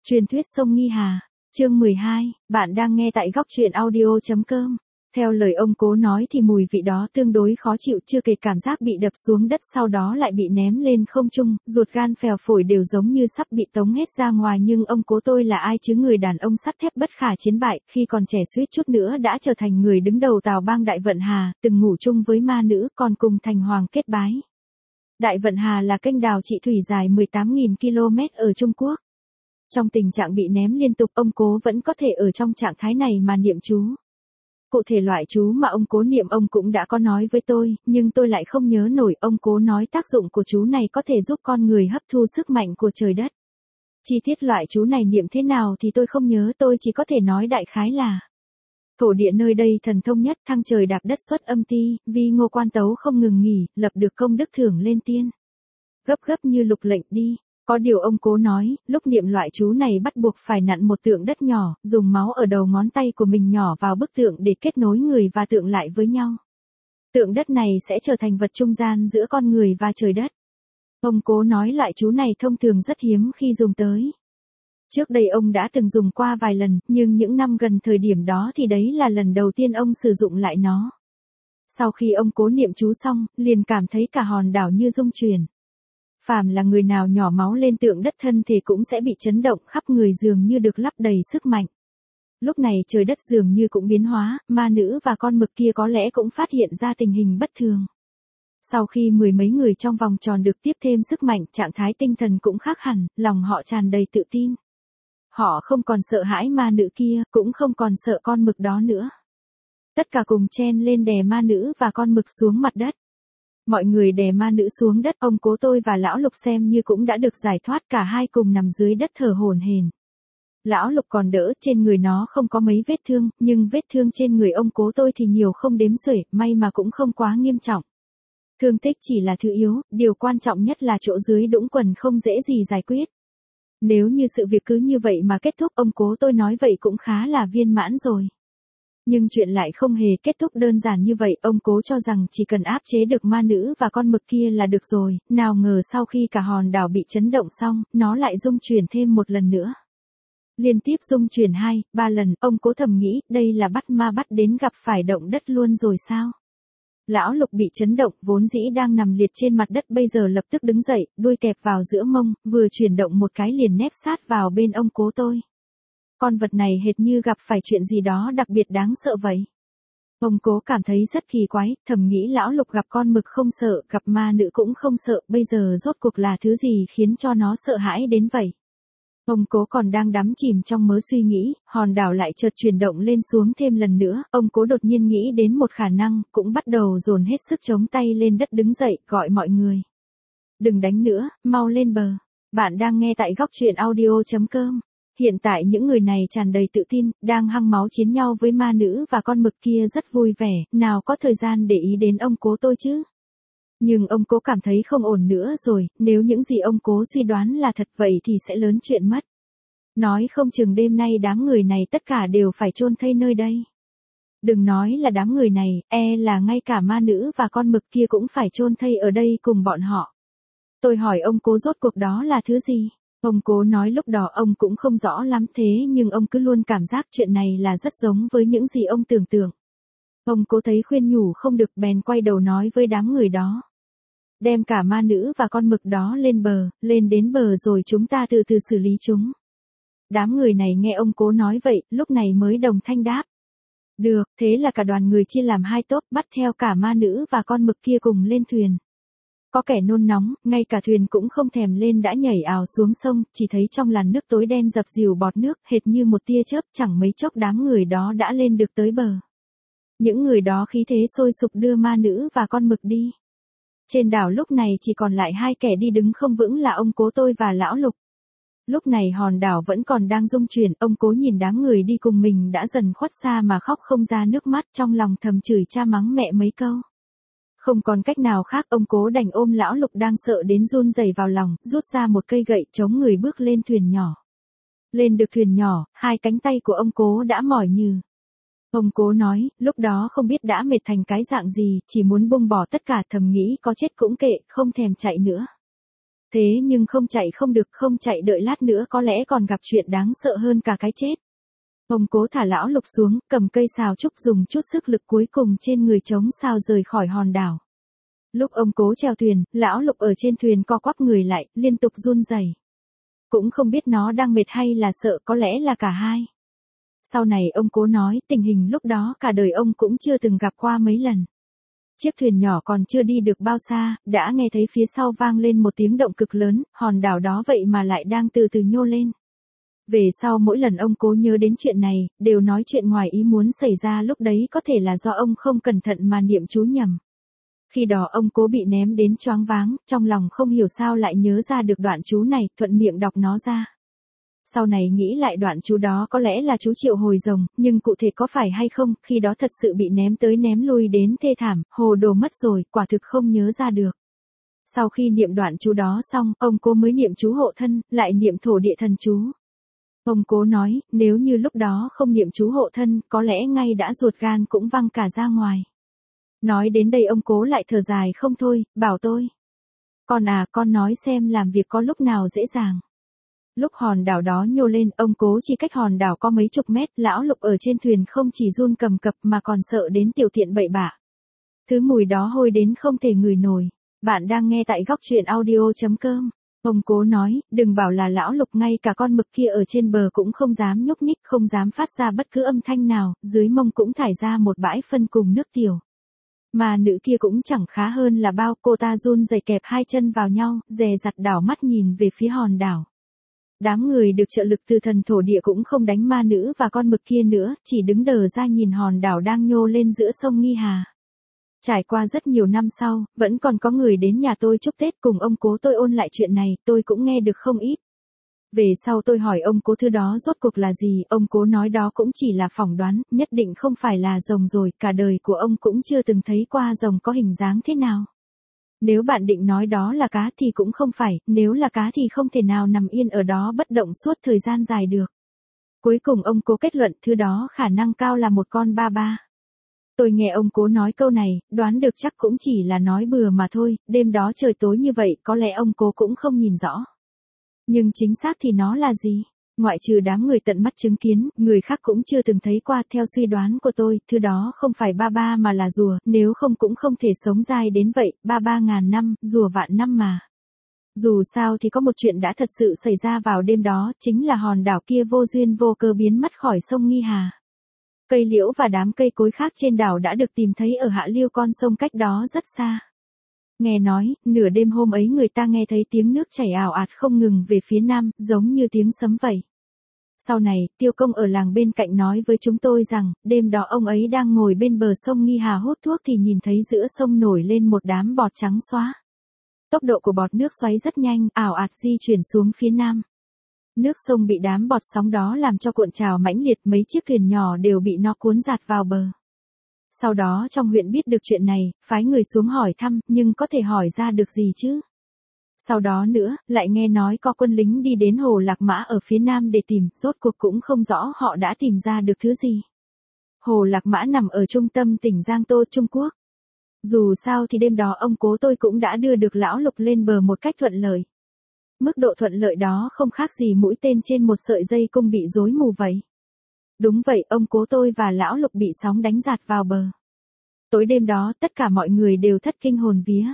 Truyền thuyết sông Nghi Hà, chương 12, bạn đang nghe tại góc truyện audio.com. Theo lời ông Cố nói thì mùi vị đó tương đối khó chịu, chưa kể cảm giác bị đập xuống đất sau đó lại bị ném lên không trung, ruột gan phèo phổi đều giống như sắp bị tống hết ra ngoài. Nhưng ông Cố tôi là ai chứ, người đàn ông sắt thép bất khả chiến bại, khi còn trẻ suýt chút nữa đã trở thành người đứng đầu Tào Bang Đại Vận Hà, từng ngủ chung với ma nữ, còn cùng thành hoàng kết bái. Đại Vận Hà là kênh đào trị thủy dài 18.000 km ở Trung Quốc. Trong tình trạng bị ném liên tục, ông Cố vẫn có thể ở trong trạng thái này mà niệm chú. Cụ thể loại chú mà ông Cố niệm ông cũng đã có nói với tôi, nhưng tôi lại không nhớ nổi. Ông Cố nói tác dụng của chú này có thể giúp con người hấp thu sức mạnh của trời đất. Chi tiết loại chú này niệm thế nào thì tôi không nhớ, tôi chỉ có thể nói đại khái là: thổ địa nơi đây thần thông nhất, thăng trời đạp đất xuất âm ti, vi ngô quan tấu không ngừng nghỉ, lập được công đức thưởng lên tiên. Gấp gấp như lục lệnh đi. Có điều ông Cố nói, lúc niệm loại chú này bắt buộc phải nặn một tượng đất nhỏ, dùng máu ở đầu ngón tay của mình nhỏ vào bức tượng để kết nối người và tượng lại với nhau. Tượng đất này sẽ trở thành vật trung gian giữa con người và trời đất. Ông Cố nói loại chú này thông thường rất hiếm khi dùng tới. Trước đây ông đã từng dùng qua vài lần, nhưng những năm gần thời điểm đó thì đấy là lần đầu tiên ông sử dụng lại nó. Sau khi ông Cố niệm chú xong, liền cảm thấy cả hòn đảo như rung chuyển. Phàm là người nào nhỏ máu lên tượng đất thân thể cũng sẽ bị chấn động, khắp người dường như được lấp đầy sức mạnh. Lúc này trời đất dường như cũng biến hóa, ma nữ và con mực kia có lẽ cũng phát hiện ra tình hình bất thường. Sau khi mười mấy người trong vòng tròn được tiếp thêm sức mạnh, trạng thái tinh thần cũng khác hẳn, lòng họ tràn đầy tự tin. Họ không còn sợ hãi ma nữ kia, cũng không còn sợ con mực đó nữa. Tất cả cùng chen lên đè ma nữ và con mực xuống mặt đất. Mọi người đè ma nữ xuống đất, ông Cố tôi và Lão Lục xem như cũng đã được giải thoát, cả hai cùng nằm dưới đất thở hổn hển. Lão Lục còn đỡ, trên người nó không có mấy vết thương, nhưng vết thương trên người ông Cố tôi thì nhiều không đếm xuể, may mà cũng không quá nghiêm trọng. Thương tích chỉ là thứ yếu, điều quan trọng nhất là chỗ dưới đũng quần không dễ gì giải quyết. Nếu như sự việc cứ như vậy mà kết thúc, ông Cố tôi nói vậy cũng khá là viên mãn rồi. Nhưng chuyện lại không hề kết thúc đơn giản như vậy, ông Cố cho rằng chỉ cần áp chế được ma nữ và con mực kia là được rồi, nào ngờ sau khi cả hòn đảo bị chấn động xong, nó lại rung chuyển thêm một lần nữa. Liên tiếp rung chuyển 2, 3 lần, ông Cố thầm nghĩ, đây là bắt ma bắt đến gặp phải động đất luôn rồi sao? Lão Lục bị chấn động, vốn dĩ đang nằm liệt trên mặt đất bây giờ lập tức đứng dậy, đuôi kẹp vào giữa mông, vừa chuyển động một cái liền nép sát vào bên ông Cố tôi. Con vật này hệt như gặp phải chuyện gì đó đặc biệt đáng sợ vậy. Ông Cố cảm thấy rất kỳ quái, thầm nghĩ Lão Lục gặp con mực không sợ, gặp ma nữ cũng không sợ, bây giờ rốt cuộc là thứ gì khiến cho nó sợ hãi đến vậy. Ông Cố còn đang đắm chìm trong mớ suy nghĩ, hòn đảo lại chợt chuyển động lên xuống thêm lần nữa, ông Cố đột nhiên nghĩ đến một khả năng, cũng bắt đầu dồn hết sức chống tay lên đất đứng dậy, gọi mọi người. Đừng đánh nữa, mau lên bờ. Bạn đang nghe tại góc truyện audio.com. Hiện tại những người này tràn đầy tự tin, đang hăng máu chiến nhau với ma nữ và con mực kia rất vui vẻ, nào có thời gian để ý đến ông Cố tôi chứ. Nhưng ông Cố cảm thấy không ổn nữa rồi, nếu những gì ông Cố suy đoán là thật vậy thì sẽ lớn chuyện mất. Nói không chừng đêm nay đám người này tất cả đều phải chôn thây nơi đây. Đừng nói là đám người này, là ngay cả ma nữ và con mực kia cũng phải chôn thây ở đây cùng bọn họ. Tôi hỏi ông Cố rốt cuộc đó là thứ gì? Ông Cố nói lúc đó ông cũng không rõ lắm, thế nhưng ông cứ luôn cảm giác chuyện này là rất giống với những gì ông tưởng tượng. Ông Cố thấy khuyên nhủ không được bèn quay đầu nói với đám người đó. Đem cả ma nữ và con mực đó lên bờ, lên đến bờ rồi chúng ta từ từ xử lý chúng. Đám người này nghe ông Cố nói vậy, lúc này mới đồng thanh đáp. Được, thế là cả đoàn người chia làm hai tốp, bắt theo cả ma nữ và con mực kia cùng lên thuyền. Có kẻ nôn nóng, ngay cả thuyền cũng không thèm lên đã nhảy ào xuống sông, chỉ thấy trong làn nước tối đen dập dìu bọt nước, hệt như một tia chớp, chẳng mấy chốc đám người đó đã lên được tới bờ. Những người đó khí thế sôi sục đưa ma nữ và con mực đi. Trên đảo lúc này chỉ còn lại hai kẻ đi đứng không vững là ông Cố tôi và Lão Lục. Lúc này hòn đảo vẫn còn đang rung chuyển, ông Cố nhìn đám người đi cùng mình đã dần khuất xa mà khóc không ra nước mắt, trong lòng thầm chửi cha mắng mẹ mấy câu. Không còn cách nào khác, ông Cố đành ôm Lão Lục đang sợ đến run rẩy vào lòng, rút ra một cây gậy chống người bước lên thuyền nhỏ. Lên được thuyền nhỏ, hai cánh tay của ông Cố đã mỏi nhừ. Ông Cố nói, lúc đó không biết đã mệt thành cái dạng gì, chỉ muốn buông bỏ tất cả, thầm nghĩ có chết cũng kệ, không thèm chạy nữa. Thế nhưng không chạy không được, không chạy đợi lát nữa có lẽ còn gặp chuyện đáng sợ hơn cả cái chết. Ông Cố thả lão Lục xuống, cầm cây sào trúc dùng chút sức lực cuối cùng trên người chống sào rời khỏi hòn đảo. Lúc ông Cố chèo thuyền, lão Lục ở trên thuyền co quắp người lại, liên tục run rẩy. Cũng không biết nó đang mệt hay là sợ, có lẽ là cả hai. Sau này ông Cố nói tình hình lúc đó cả đời ông cũng chưa từng gặp qua mấy lần. Chiếc thuyền nhỏ còn chưa đi được bao xa, đã nghe thấy phía sau vang lên một tiếng động cực lớn, hòn đảo đó vậy mà lại đang từ từ nhô lên. Về sau mỗi lần ông Cố nhớ đến chuyện này, đều nói chuyện ngoài ý muốn xảy ra lúc đấy có thể là do ông không cẩn thận mà niệm chú nhầm. Khi đó ông Cố bị ném đến choáng váng, trong lòng không hiểu sao lại nhớ ra được đoạn chú này, thuận miệng đọc nó ra. Sau này nghĩ lại đoạn chú đó có lẽ là chú triệu hồi rồng, nhưng cụ thể có phải hay không, khi đó thật sự bị ném tới ném lui đến thê thảm, hồ đồ mất rồi, quả thực không nhớ ra được. Sau khi niệm đoạn chú đó xong, ông Cố mới niệm chú hộ thân, lại niệm thổ địa thần chú. Ông Cố nói, nếu như lúc đó không niệm chú hộ thân, có lẽ ngay đã ruột gan cũng văng cả ra ngoài. Nói đến đây ông Cố lại thở dài không thôi, bảo tôi. Con nói xem làm việc có lúc nào dễ dàng. Lúc hòn đảo đó nhô lên, ông Cố chỉ cách hòn đảo có mấy chục mét, lão Lục ở trên thuyền không chỉ run cầm cập mà còn sợ đến tiểu tiện bậy bạ. Thứ mùi đó hôi đến không thể ngửi nổi. Bạn đang nghe tại góc truyện audio.com. Ông Cố nói, đừng bảo là lão Lục, ngay cả con mực kia ở trên bờ cũng không dám nhúc nhích, không dám phát ra bất cứ âm thanh nào, dưới mông cũng thải ra một bãi phân cùng nước tiểu. Mà nữ kia cũng chẳng khá hơn là bao, cô ta run rẩy kẹp hai chân vào nhau, dè dặt đảo mắt nhìn về phía hòn đảo. Đám người được trợ lực từ thần thổ địa cũng không đánh ma nữ và con mực kia nữa, chỉ đứng đờ ra nhìn hòn đảo đang nhô lên giữa sông Nghi Hà. Trải qua rất nhiều năm sau, vẫn còn có người đến nhà tôi chúc Tết cùng ông Cố tôi ôn lại chuyện này, tôi cũng nghe được không ít. Về sau tôi hỏi ông Cố thứ đó rốt cuộc là gì, ông Cố nói đó cũng chỉ là phỏng đoán, nhất định không phải là rồng rồi, cả đời của ông cũng chưa từng thấy qua rồng có hình dáng thế nào. Nếu bạn định nói đó là cá thì cũng không phải, nếu là cá thì không thể nào nằm yên ở đó bất động suốt thời gian dài được. Cuối cùng ông Cố kết luận thứ đó khả năng cao là một con ba ba. Tôi nghe ông Cố nói câu này, đoán được chắc cũng chỉ là nói bừa mà thôi, đêm đó trời tối như vậy có lẽ ông Cố cũng không nhìn rõ. Nhưng chính xác thì nó là gì? Ngoại trừ đám người tận mắt chứng kiến, người khác cũng chưa từng thấy qua. Theo suy đoán của tôi, thứ đó không phải ba ba mà là rùa, nếu không cũng không thể sống dài đến vậy, ba ngàn năm, rùa vạn năm mà. Dù sao thì có một chuyện đã thật sự xảy ra vào đêm đó, chính là hòn đảo kia vô duyên vô cớ biến mất khỏi sông Nghi Hà. Cây liễu và đám cây cối khác trên đảo đã được tìm thấy ở hạ lưu con sông cách đó rất xa. Nghe nói, nửa đêm hôm ấy người ta nghe thấy tiếng nước chảy ào ạt không ngừng về phía nam, giống như tiếng sấm vậy. Sau này, Tiêu Công ở làng bên cạnh nói với chúng tôi rằng, đêm đó ông ấy đang ngồi bên bờ sông Nghi Hà hút thuốc thì nhìn thấy giữa sông nổi lên một đám bọt trắng xóa. Tốc độ của bọt nước xoáy rất nhanh, ảo ạt di chuyển xuống phía nam. Nước sông bị đám bọt sóng đó làm cho cuộn trào mãnh liệt, mấy chiếc thuyền nhỏ đều bị nó cuốn giạt vào bờ. Sau đó trong huyện biết được chuyện này, phái người xuống hỏi thăm, nhưng có thể hỏi ra được gì chứ? Sau đó nữa, lại nghe nói có quân lính đi đến hồ Lạc Mã ở phía nam để tìm, rốt cuộc cũng không rõ họ đã tìm ra được thứ gì. Hồ Lạc Mã nằm ở trung tâm tỉnh Giang Tô, Trung Quốc. Dù sao thì đêm đó ông Cố tôi cũng đã đưa được lão Lục lên bờ một cách thuận lợi. Mức độ thuận lợi đó không khác gì mũi tên trên một sợi dây cung bị rối mù vậy. Đúng vậy, ông Cố tôi và lão Lục bị sóng đánh giạt vào bờ. Tối đêm đó, tất cả mọi người đều thất kinh hồn vía.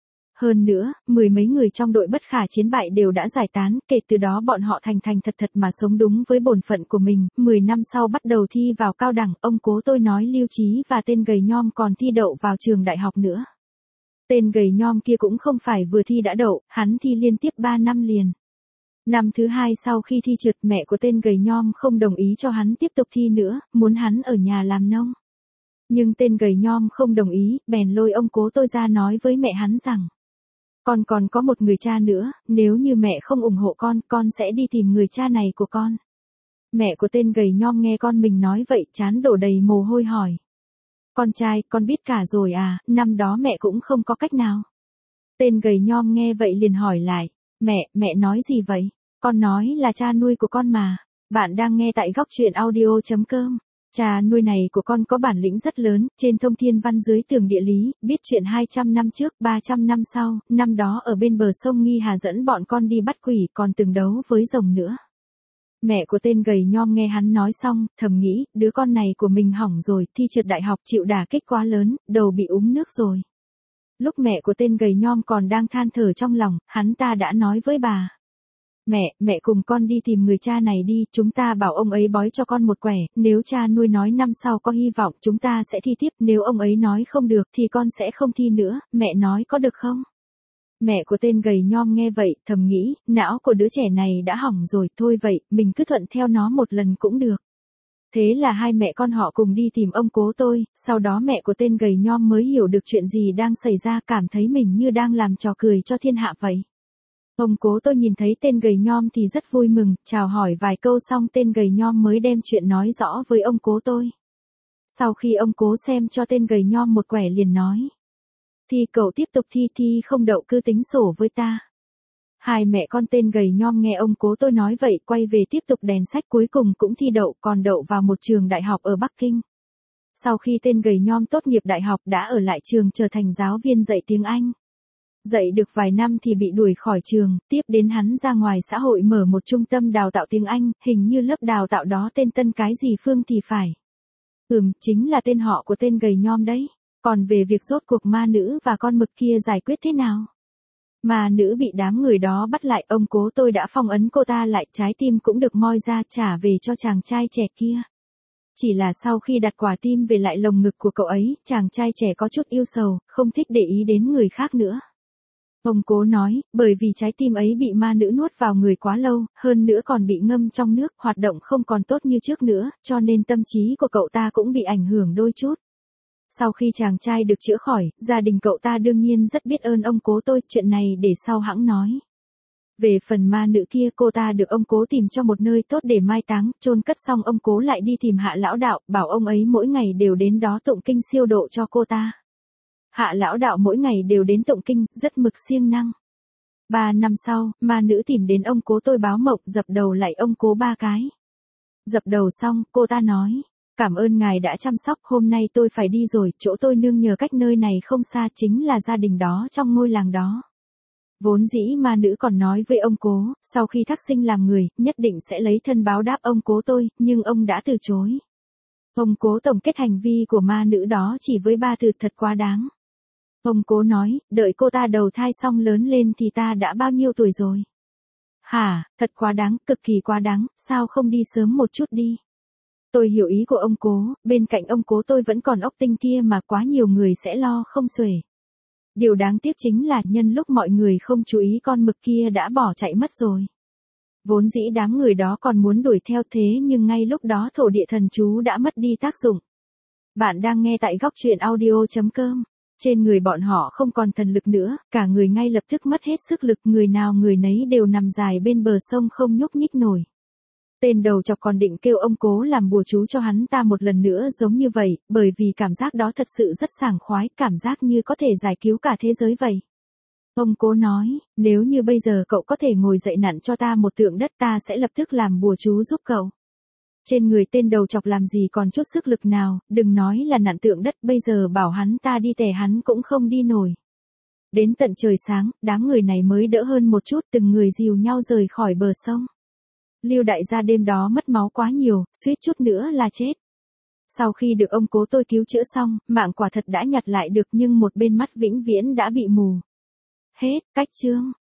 Hơn nữa, mười mấy người trong đội bất khả chiến bại đều đã giải tán, kể từ đó bọn họ thành thật mà sống đúng với bổn phận của mình. 10 năm sau bắt đầu thi vào cao đẳng, ông Cố tôi nói Lưu Chí và tên gầy nhom còn thi đậu vào trường đại học nữa. Tên gầy nhom kia cũng không phải vừa thi đã đậu, hắn thi liên tiếp 3 năm liền. Năm thứ 2 sau khi thi trượt, mẹ của tên gầy nhom không đồng ý cho hắn tiếp tục thi nữa, muốn hắn ở nhà làm nông. Nhưng tên gầy nhom không đồng ý, bèn lôi ông Cố tôi ra nói với mẹ hắn rằng: Con còn có một người cha nữa, nếu như mẹ không ủng hộ con sẽ đi tìm người cha này của con. Mẹ của tên gầy nhom nghe con mình nói vậy, trán đổ đầy mồ hôi hỏi: Con trai, con biết cả rồi à, năm đó mẹ cũng không có cách nào. Tên gầy nhom nghe vậy liền hỏi lại: Mẹ nói gì vậy? Con nói là cha nuôi của con mà. Bạn đang nghe tại góc truyện audio.com. Cha nuôi này của con có bản lĩnh rất lớn, trên thông thiên văn dưới tường địa lý, biết chuyện 200 năm trước, 300 năm sau, năm đó ở bên bờ sông Nghi Hà dẫn bọn con đi bắt quỷ, còn từng đấu với rồng nữa. Mẹ của tên gầy nhom nghe hắn nói xong, thầm nghĩ, đứa con này của mình hỏng rồi, thi trượt đại học chịu đả kích quá lớn, đầu bị úng nước rồi. Lúc mẹ của tên gầy nhom còn đang than thở trong lòng, hắn ta đã nói với bà. Mẹ cùng con đi tìm người cha này đi, chúng ta bảo ông ấy bói cho con một quẻ, nếu cha nuôi nói năm sau có hy vọng chúng ta sẽ thi tiếp, nếu ông ấy nói không được thì con sẽ không thi nữa, mẹ nói có được không? Mẹ của tên gầy nhom nghe vậy, thầm nghĩ, não của đứa trẻ này đã hỏng rồi, thôi vậy, mình cứ thuận theo nó một lần cũng được. Thế là hai mẹ con họ cùng đi tìm ông cố tôi, sau đó mẹ của tên gầy nhom mới hiểu được chuyện gì đang xảy ra, cảm thấy mình như đang làm trò cười cho thiên hạ vậy. Ông cố tôi nhìn thấy tên gầy nhom thì rất vui mừng, chào hỏi vài câu xong tên gầy nhom mới đem chuyện nói rõ với ông cố tôi. Sau khi ông cố xem cho tên gầy nhom một quẻ liền nói. Thì cậu tiếp tục thi không đậu cứ tính sổ với ta. Hai mẹ con tên gầy nhom nghe ông cố tôi nói vậy quay về tiếp tục đèn sách cuối cùng cũng thi đậu còn đậu vào một trường đại học ở Bắc Kinh. Sau khi tên gầy nhom tốt nghiệp đại học đã ở lại trường trở thành giáo viên dạy tiếng Anh. Dạy được vài năm thì bị đuổi khỏi trường, tiếp đến hắn ra ngoài xã hội mở một trung tâm đào tạo tiếng Anh, hình như lớp đào tạo đó tên Tân cái gì Phương thì phải. Chính là tên họ của tên gầy nhom đấy. Còn về việc rốt cuộc ma nữ và con mực kia giải quyết thế nào? Ma nữ bị đám người đó bắt lại, ông cố tôi đã phong ấn cô ta lại, trái tim cũng được moi ra trả về cho chàng trai trẻ kia. Chỉ là sau khi đặt quả tim về lại lồng ngực của cậu ấy, chàng trai trẻ có chút yêu sầu, không thích để ý đến người khác nữa. Ông cố nói, bởi vì trái tim ấy bị ma nữ nuốt vào người quá lâu, hơn nữa còn bị ngâm trong nước, hoạt động không còn tốt như trước nữa, cho nên tâm trí của cậu ta cũng bị ảnh hưởng đôi chút. Sau khi chàng trai được chữa khỏi, gia đình cậu ta đương nhiên rất biết ơn ông cố tôi, chuyện này để sau hẵng nói. Về phần ma nữ kia, cô ta được ông cố tìm cho một nơi tốt để mai táng, chôn cất xong ông cố lại đi tìm Hạ lão đạo, bảo ông ấy mỗi ngày đều đến đó tụng kinh siêu độ cho cô ta. Hạ lão đạo mỗi ngày đều đến tụng kinh, rất mực siêng năng. 3 năm sau, ma nữ tìm đến ông cố tôi báo mộng, dập đầu lại ông cố 3 cái. Dập đầu xong, cô ta nói. Cảm ơn ngài đã chăm sóc, hôm nay tôi phải đi rồi, chỗ tôi nương nhờ cách nơi này không xa, chính là gia đình đó trong ngôi làng đó. Vốn dĩ ma nữ còn nói với ông cố, sau khi thác sinh làm người, nhất định sẽ lấy thân báo đáp ông cố tôi, nhưng ông đã từ chối. Ông cố tổng kết hành vi của ma nữ đó chỉ với 3 từ thật quá đáng. Ông cố nói, đợi cô ta đầu thai xong lớn lên thì ta đã bao nhiêu tuổi rồi. Hả, thật quá đáng, cực kỳ quá đáng, sao không đi sớm một chút đi. Tôi hiểu ý của ông cố, bên cạnh ông cố tôi vẫn còn ốc tinh kia mà quá nhiều người sẽ lo không xuể. Điều đáng tiếc chính là nhân lúc mọi người không chú ý con mực kia đã bỏ chạy mất rồi. Vốn dĩ đám người đó còn muốn đuổi theo thế nhưng ngay lúc đó thổ địa thần chú đã mất đi tác dụng. Bạn đang nghe tại góc truyện audio.com. Trên người bọn họ không còn thần lực nữa, cả người ngay lập tức mất hết sức lực, người nào người nấy đều nằm dài bên bờ sông không nhúc nhích nổi. Tên đầu chọc còn định kêu ông cố làm bùa chú cho hắn ta một lần nữa giống như vậy, bởi vì cảm giác đó thật sự rất sảng khoái, cảm giác như có thể giải cứu cả thế giới vậy. Ông cố nói, nếu như bây giờ cậu có thể ngồi dậy nặn cho ta một tượng đất ta sẽ lập tức làm bùa chú giúp cậu. Trên người tên đầu chọc làm gì còn chút sức lực nào, đừng nói là nặn tượng đất, bây giờ bảo hắn ta đi tè hắn cũng không đi nổi. Đến tận trời sáng, đám người này mới đỡ hơn một chút, từng người dìu nhau rời khỏi bờ sông. Lưu đại gia đêm đó mất máu quá nhiều, suýt chút nữa là chết. Sau khi được ông cố tôi cứu chữa xong, mạng quả thật đã nhặt lại được nhưng một bên mắt vĩnh viễn đã bị mù. Hết, cách chương.